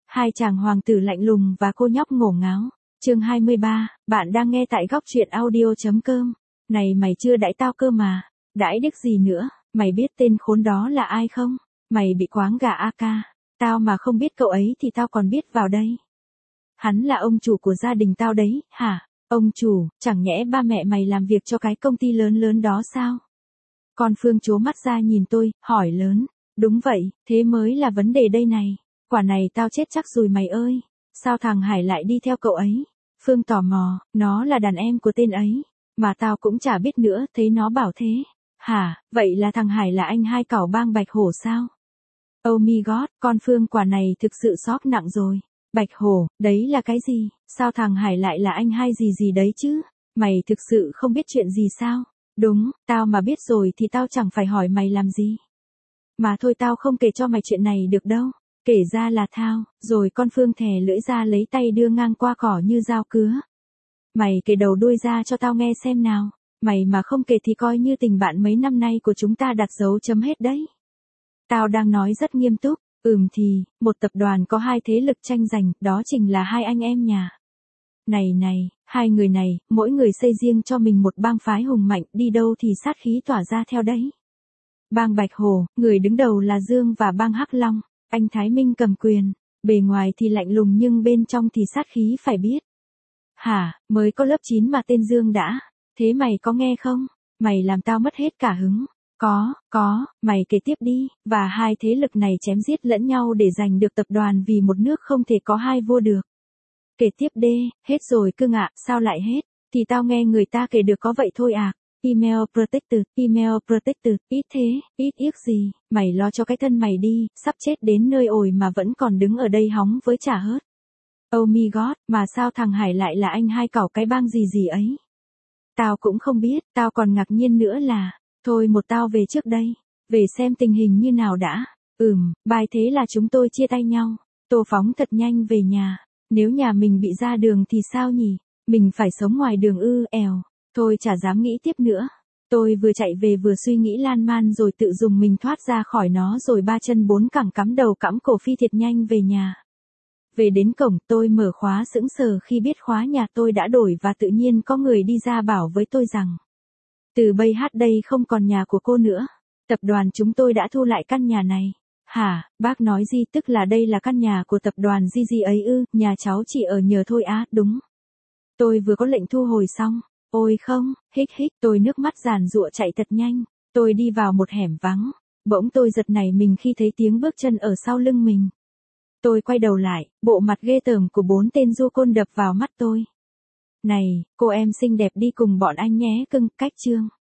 Hai chàng hoàng tử lạnh lùng và cô nhóc ngổ ngáo. Chương 23, bạn đang nghe tại góc truyện audio.com. Này mày chưa đãi tao cơ mà, đãi đếch gì nữa, mày biết tên khốn đó là ai không? Mày bị quáng gà AK, tao mà không biết cậu ấy thì tao còn biết vào đây. Hắn là ông chủ của gia đình tao đấy, hả? Ông chủ, chẳng nhẽ ba mẹ mày làm việc cho cái công ty lớn lớn đó sao? Con Phương trố mắt ra nhìn tôi, hỏi lớn. Đúng vậy, thế mới là vấn đề đây này. Quả này tao chết chắc rồi mày ơi. Sao thằng Hải lại đi theo cậu ấy? Phương tò mò, nó là đàn em của tên ấy. Mà tao cũng chả biết nữa, thấy nó bảo thế. Hả, vậy là thằng Hải là anh hai cẩu bang Bạch Hổ sao? Oh my god, con Phương quả này thực sự sốc nặng rồi. Bạch Hổ, đấy là cái gì? Sao thằng Hải lại là anh hai gì gì đấy chứ? Mày thực sự không biết chuyện gì sao? Đúng, tao mà biết rồi thì tao chẳng phải hỏi mày làm gì. Mà thôi tao không kể cho mày chuyện này được đâu. Kể ra là thao, rồi con Phương thè lưỡi ra lấy tay đưa ngang qua cỏ như dao cứa. Mày kể đầu đuôi ra cho tao nghe xem nào. Mày mà không kể thì coi như tình bạn mấy năm nay của chúng ta đặt dấu chấm hết đấy. Tao đang nói rất nghiêm túc. Thì, một tập đoàn có hai thế lực tranh giành, đó chính là hai anh em nhà. Này, hai người này, mỗi người xây riêng cho mình một bang phái hùng mạnh, đi đâu thì sát khí tỏa ra theo đấy. Bang Bạch Hổ, người đứng đầu là Dương và bang Hắc Long, anh Thái Minh cầm quyền, bề ngoài thì lạnh lùng nhưng bên trong thì sát khí phải biết. Hả, mới có lớp 9 mà tên Dương đã, thế mày có nghe không? Mày làm tao mất hết cả hứng. Có, mày kể tiếp đi, và hai thế lực này chém giết lẫn nhau để giành được tập đoàn vì một nước không thể có hai vua được. Kể tiếp đê, hết rồi cưng ạ, sao lại hết? Thì tao nghe người ta kể được có vậy thôi à. Email protected, ít thế, ít yếc gì, mày lo cho cái thân mày đi, sắp chết đến nơi ồi mà vẫn còn đứng ở đây hóng với chả hớt. Oh my god, mà sao thằng Hải lại là anh hai cẩu cái bang gì gì ấy? Tao cũng không biết, tao còn ngạc nhiên nữa là, thôi một tao về trước đây, về xem tình hình như nào đã. Bài thế là chúng tôi chia tay nhau, Tô phóng thật nhanh về nhà, nếu nhà mình bị ra đường thì sao nhỉ, mình phải sống ngoài đường èo, thôi chả dám nghĩ tiếp nữa. Tôi vừa chạy về vừa suy nghĩ lan man rồi tự dùng mình thoát ra khỏi nó rồi ba chân bốn cẳng cắm đầu cõng cổ phi thiệt nhanh về nhà. Về đến cổng tôi mở khóa sững sờ khi biết khóa nhà tôi đã đổi và tự nhiên có người đi ra bảo với tôi rằng. Từ bây hát đây không còn nhà của cô nữa. Tập đoàn chúng tôi đã thu lại căn nhà này. Hả, bác nói gì tức là đây là căn nhà của tập đoàn gì ấy ư, nhà cháu chỉ ở nhờ thôi á, đúng. Tôi vừa có lệnh thu hồi xong. Ôi không, hích, tôi nước mắt giàn giụa chạy thật nhanh. Tôi đi vào một hẻm vắng. Bỗng tôi giật nảy mình khi thấy tiếng bước chân ở sau lưng mình. Tôi quay đầu lại, bộ mặt ghê tởm của 4 tên du côn đập vào mắt tôi. Này, cô em xinh đẹp đi cùng bọn anh nhé cưng, cách chương.